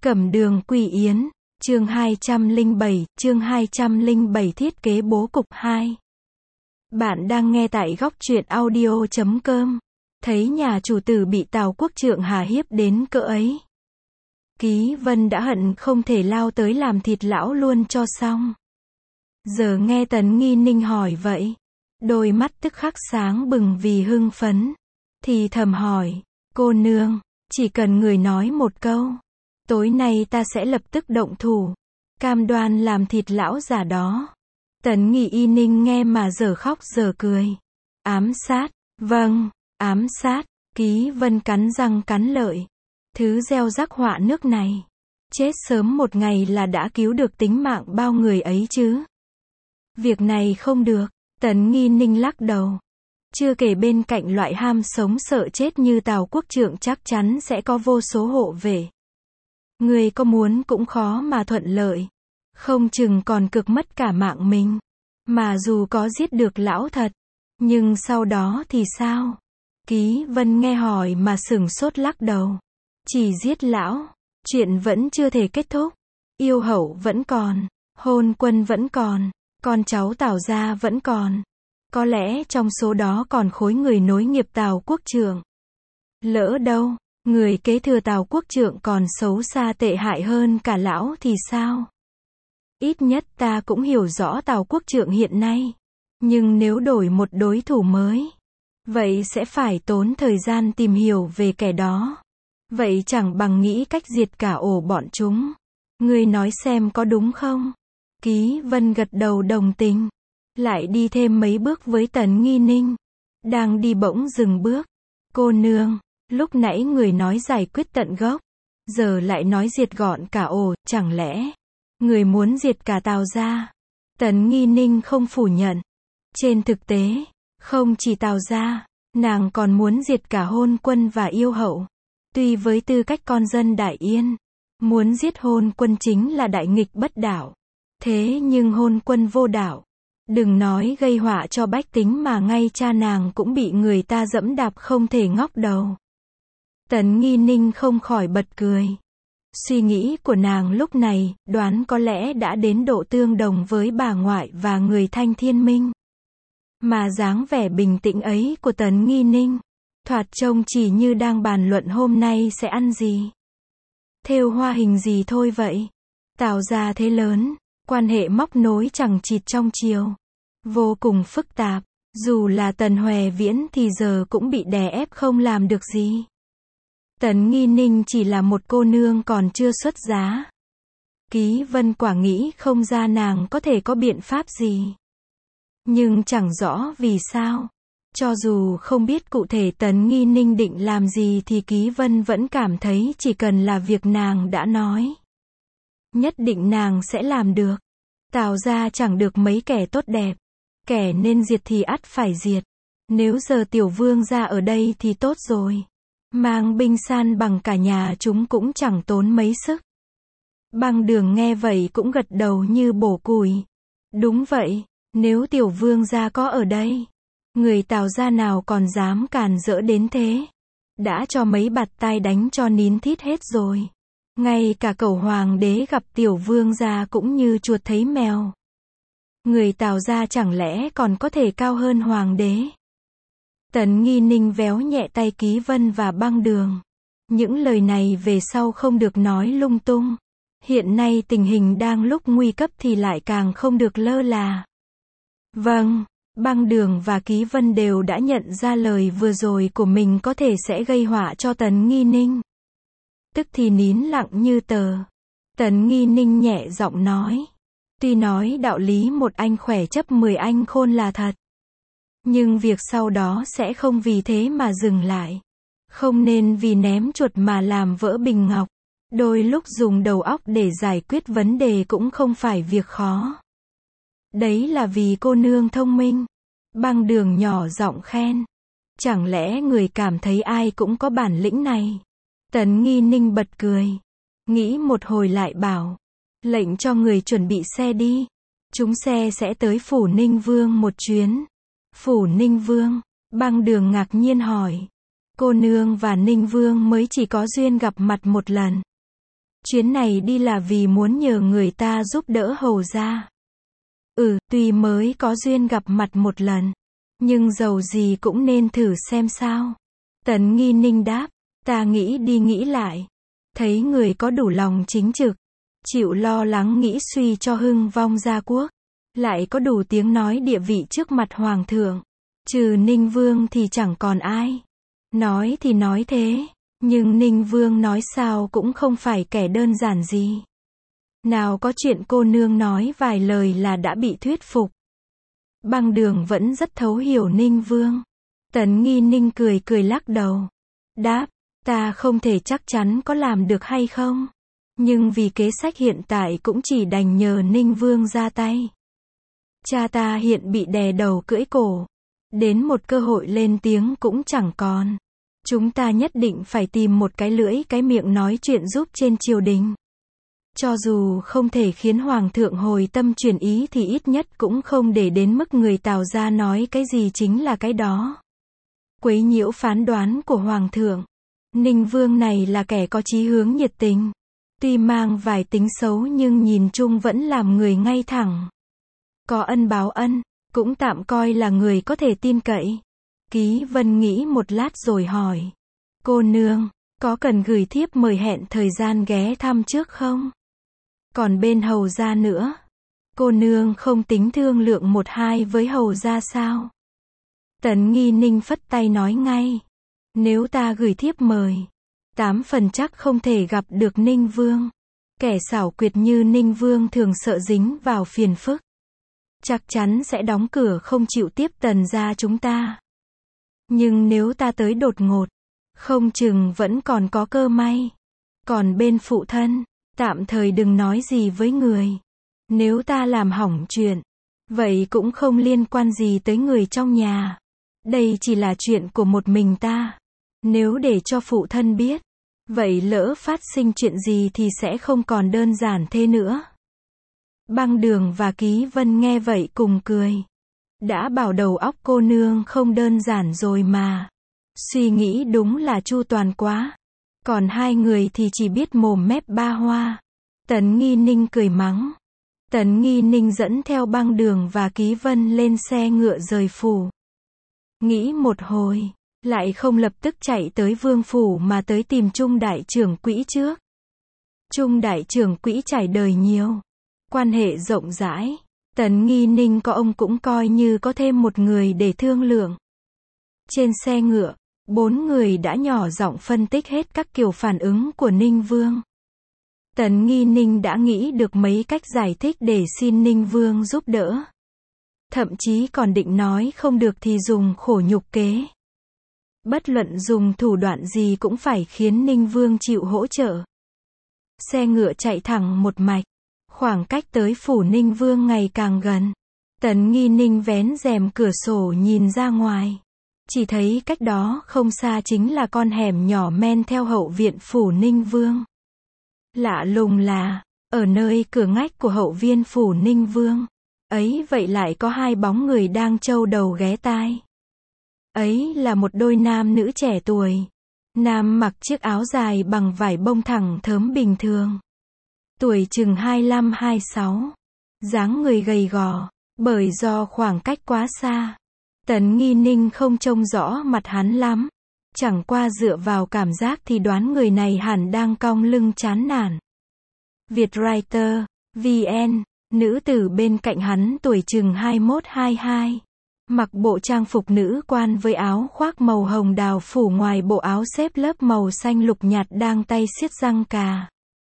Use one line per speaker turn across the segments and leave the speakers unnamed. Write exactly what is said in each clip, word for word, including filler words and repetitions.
Cẩm đường Quỳ Yến, chương hai trăm lẻ bảy, chương hai trăm lẻ bảy thiết kế bố cục hai. Bạn đang nghe tại góc truyện audio chấm com. Thấy nhà chủ tử bị Tào Quốc Trượng hà hiếp đến cỡ ấy. Ký Vân đã hận không thể lao tới làm thịt lão luôn cho xong. Giờ nghe Tấn Nghi Ninh hỏi vậy, đôi mắt tức khắc sáng bừng vì hưng phấn, thì thầm hỏi, cô nương, chỉ cần người nói một câu, tối nay ta sẽ lập tức động thủ, cam đoan làm thịt lão già đó. Tấn Nghi Ninh nghe mà dở khóc dở cười. Ám sát, vâng, ám sát. Ký Vân cắn răng cắn lợi. Thứ gieo rắc họa nước này, chết sớm một ngày là đã cứu được tính mạng bao người ấy chứ. Việc này không được. Tấn Nghi Ninh lắc đầu. Chưa kể bên cạnh loại ham sống sợ chết như Tào Quốc Trượng chắc chắn sẽ có vô số hộ vệ. Người có muốn cũng khó mà thuận lợi. Không chừng còn cực mất cả mạng mình. Mà dù có giết được lão thật, nhưng sau đó thì sao? Ký Vân nghe hỏi mà sửng sốt lắc đầu. Chỉ giết lão, chuyện vẫn chưa thể kết thúc. Yêu hậu vẫn còn, hôn quân vẫn còn, con cháu Tào gia vẫn còn. Có lẽ trong số đó còn khối người nối nghiệp Tào Quốc Trượng. Lỡ đâu, người kế thừa Tào Quốc Trượng còn xấu xa tệ hại hơn cả lão thì sao? Ít nhất ta cũng hiểu rõ Tào Quốc Trượng hiện nay. Nhưng nếu đổi một đối thủ mới, vậy sẽ phải tốn thời gian tìm hiểu về kẻ đó. Vậy chẳng bằng nghĩ cách diệt cả ổ bọn chúng. Ngươi nói xem có đúng không? Ký Vân gật đầu đồng tình. Lại đi thêm mấy bước với Tấn Nghi Ninh. Đang đi bỗng dừng bước. Cô nương, lúc nãy người nói giải quyết tận gốc, giờ lại nói diệt gọn cả ổ, chẳng lẽ người muốn diệt cả Tào gia? Tấn Nghi Ninh không phủ nhận. Trên thực tế, không chỉ Tào gia, nàng còn muốn diệt cả hôn quân và yêu hậu. Tuy với tư cách con dân Đại Yên, muốn giết hôn quân chính là đại nghịch bất đạo. Thế nhưng hôn quân vô đạo, đừng nói gây họa cho bách tính mà ngay cha nàng cũng bị người ta dẫm đạp không thể ngóc đầu. Tấn Nghi Ninh không khỏi bật cười. Suy nghĩ của nàng lúc này, đoán có lẽ đã đến độ tương đồng với bà ngoại và người Thanh Thiên Minh. Mà dáng vẻ bình tĩnh ấy của Tấn Nghi Ninh, thoạt trông chỉ như đang bàn luận hôm nay sẽ ăn gì, thêu hoa hình gì thôi vậy. Tào gia thế lớn, quan hệ móc nối chằng chịt trong triều, vô cùng phức tạp, dù là Tần Hoè Viễn thì giờ cũng bị đè ép không làm được gì. Tấn Nghi Ninh chỉ là một cô nương còn chưa xuất giá. Ký Vân quả nghĩ không ra nàng có thể có biện pháp gì. Nhưng chẳng rõ vì sao, cho dù không biết cụ thể Tấn Nghi Ninh định làm gì thì Ký Vân vẫn cảm thấy chỉ cần là việc nàng đã nói, nhất định nàng sẽ làm được. Tào gia chẳng được mấy kẻ tốt đẹp, kẻ nên diệt thì ắt phải diệt. Nếu giờ tiểu vương gia ở đây thì tốt rồi, mang binh san bằng cả nhà chúng cũng chẳng tốn mấy sức. Băng Đường nghe vậy cũng gật đầu như bổ củi. Đúng vậy, nếu tiểu vương gia có ở đây, người Tào gia nào còn dám càn rỡ đến thế. Đã cho mấy bạt tai đánh cho nín thít hết rồi. Ngay cả cẩu hoàng đế gặp tiểu vương gia cũng như chuột thấy mèo. Người Tào gia chẳng lẽ còn có thể cao hơn hoàng đế? Tấn Nghi Ninh véo nhẹ tay Ký Vân và Băng Đường. Những lời này về sau không được nói lung tung. Hiện nay tình hình đang lúc nguy cấp thì lại càng không được lơ là. Vâng, Băng Đường và Ký Vân đều đã nhận ra lời vừa rồi của mình có thể sẽ gây họa cho Tấn Nghi Ninh. Tức thì nín lặng như tờ. Tấn Nghi Ninh nhẹ giọng nói. Tuy nói đạo lý một anh khỏe chấp mười anh khôn là thật. Nhưng việc sau đó sẽ không vì thế mà dừng lại. Không nên vì ném chuột mà làm vỡ bình ngọc. Đôi lúc dùng đầu óc để giải quyết vấn đề cũng không phải việc khó. Đấy là vì cô nương thông minh. Băng Đường nhỏ giọng khen. Chẳng lẽ người cảm thấy ai cũng có bản lĩnh này? Tấn Nghi Ninh bật cười. Nghĩ một hồi lại bảo. Lệnh cho người chuẩn bị xe đi. Chúng xe sẽ tới Phủ Ninh Vương một chuyến. Phủ Ninh Vương? Băng Đường ngạc nhiên hỏi. Cô nương và Ninh Vương mới chỉ có duyên gặp mặt một lần. Chuyến này đi là vì muốn nhờ người ta giúp đỡ hầu gia. Ừ, tuy mới có duyên gặp mặt một lần, nhưng dầu gì cũng nên thử xem sao. Tần Nghi Ninh đáp, ta nghĩ đi nghĩ lại. Thấy người có đủ lòng chính trực, chịu lo lắng nghĩ suy cho hưng vong gia quốc, lại có đủ tiếng nói địa vị trước mặt hoàng thượng. Trừ Ninh Vương thì chẳng còn ai. Nói thì nói thế, nhưng Ninh Vương nói sao cũng không phải kẻ đơn giản gì. Nào có chuyện cô nương nói vài lời là đã bị thuyết phục. Băng Đường vẫn rất thấu hiểu Ninh Vương. Tần Nghi Ninh cười cười lắc đầu. Đáp, ta không thể chắc chắn có làm được hay không. Nhưng vì kế sách hiện tại cũng chỉ đành nhờ Ninh Vương ra tay. Cha ta hiện bị đè đầu cưỡi cổ. Đến một cơ hội lên tiếng cũng chẳng còn. Chúng ta nhất định phải tìm một cái lưỡi cái miệng nói chuyện giúp trên triều đình. Cho dù không thể khiến hoàng thượng hồi tâm chuyển ý thì ít nhất cũng không để đến mức người Tào gia nói cái gì chính là cái đó. Quấy nhiễu phán đoán của hoàng thượng. Ninh Vương này là kẻ có chí hướng nhiệt tình. Tuy mang vài tính xấu nhưng nhìn chung vẫn làm người ngay thẳng. Có ân báo ân, cũng tạm coi là người có thể tin cậy. Ký Vân nghĩ một lát rồi hỏi. Cô nương, có cần gửi thiếp mời hẹn thời gian ghé thăm trước không? Còn bên hầu gia nữa. Cô nương không tính thương lượng một hai với hầu gia sao? Tần Nghi Ninh phất tay nói ngay. Nếu ta gửi thiếp mời, tám phần chắc không thể gặp được Ninh Vương. Kẻ xảo quyệt như Ninh Vương thường sợ dính vào phiền phức. Chắc chắn sẽ đóng cửa không chịu tiếp Tần gia chúng ta. Nhưng nếu ta tới đột ngột, không chừng vẫn còn có cơ may. Còn bên phụ thân, tạm thời đừng nói gì với người. Nếu ta làm hỏng chuyện, vậy cũng không liên quan gì tới người trong nhà. Đây chỉ là chuyện của một mình ta. Nếu để cho phụ thân biết, vậy lỡ phát sinh chuyện gì thì sẽ không còn đơn giản thế nữa. Băng Đường và Ký Vân nghe vậy cùng cười. Đã bảo đầu óc cô nương không đơn giản rồi mà. Suy nghĩ đúng là chu toàn quá. Còn hai người thì chỉ biết mồm mép ba hoa. Tần Nghi Ninh cười mắng. Tần Nghi Ninh dẫn theo Băng Đường và Ký Vân lên xe ngựa rời phủ. Nghĩ một hồi, lại không lập tức chạy tới vương phủ mà tới tìm Trung đại trưởng quỹ trước. Trung đại trưởng quỹ trải đời nhiều, quan hệ rộng rãi. Tần Nghi Ninh có ông cũng coi như có thêm một người để thương lượng. Trên xe ngựa, bốn người đã nhỏ giọng phân tích hết các kiểu phản ứng của Ninh Vương. Tần Nghi Ninh đã nghĩ được mấy cách giải thích để xin Ninh Vương giúp đỡ. Thậm chí còn định nói không được thì dùng khổ nhục kế. Bất luận dùng thủ đoạn gì cũng phải khiến Ninh Vương chịu hỗ trợ. Xe ngựa chạy thẳng một mạch. Khoảng cách tới phủ Ninh Vương ngày càng gần. Tần Nghi Ninh vén rèm cửa sổ nhìn ra ngoài. Chỉ thấy cách đó không xa chính là con hẻm nhỏ men theo hậu viện phủ Ninh Vương. Lạ lùng là, ở nơi cửa ngách của hậu viên phủ Ninh Vương, ấy vậy lại có hai bóng người đang trâu đầu ghé tai. Ấy là một đôi nam nữ trẻ tuổi. Nam mặc chiếc áo dài bằng vải bông thẳng thớm bình thường. Tuổi chừng hai lăm hai sáu. Dáng người gầy gò, bởi do khoảng cách quá xa. Tần Nghi Ninh không trông rõ mặt hắn lắm. Chẳng qua dựa vào cảm giác thì đoán người này hẳn đang cong lưng chán nản. Vietwriter, vê en, nữ tử bên cạnh hắn tuổi chừng hai mốt hai hai. Mặc bộ trang phục nữ quan với áo khoác màu hồng đào phủ ngoài bộ áo xếp lớp màu xanh lục nhạt đang tay siết răng cà.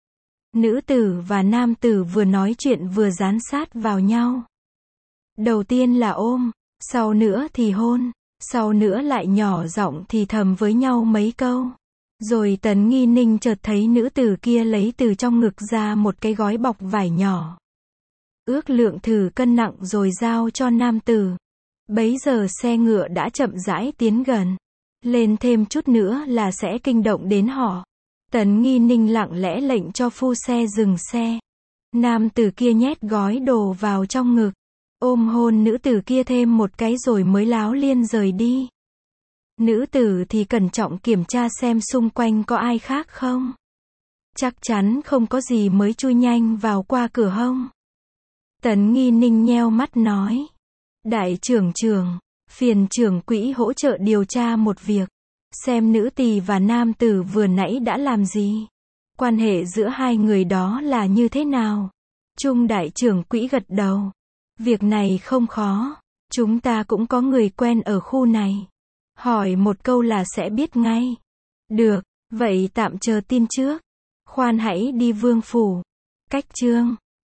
Nữ tử và nam tử vừa nói chuyện vừa dán sát vào nhau. Đầu tiên là ôm, sau nữa thì hôn, sau nữa lại nhỏ giọng thì thầm với nhau mấy câu. Rồi Tần Nghi Ninh chợt thấy nữ tử kia lấy từ trong ngực ra một cái gói bọc vải nhỏ. Ước lượng thử cân nặng rồi giao cho nam tử. Bấy giờ xe ngựa đã chậm rãi tiến gần. Lên thêm chút nữa là sẽ kinh động đến họ. Tần Nghi Ninh lặng lẽ lệnh cho phu xe dừng xe. Nam tử kia nhét gói đồ vào trong ngực. Ôm hôn nữ tử kia thêm một cái rồi mới láo liên rời đi. Nữ tử thì cẩn trọng kiểm tra xem xung quanh có ai khác không. Chắc chắn không có gì mới chui nhanh vào qua cửa hông. Tấn Nghi Ninh nheo mắt nói. Đại trưởng trưởng, phiền trưởng quỹ hỗ trợ điều tra một việc. Xem nữ tỳ và nam tử vừa nãy đã làm gì. Quan hệ giữa hai người đó là như thế nào? Trung đại trưởng quỹ gật đầu. Việc này không khó. Chúng ta cũng có người quen ở khu này. Hỏi một câu là sẽ biết ngay. Được, vậy tạm chờ tin trước. Khoan hãy đi vương phủ. Cách chương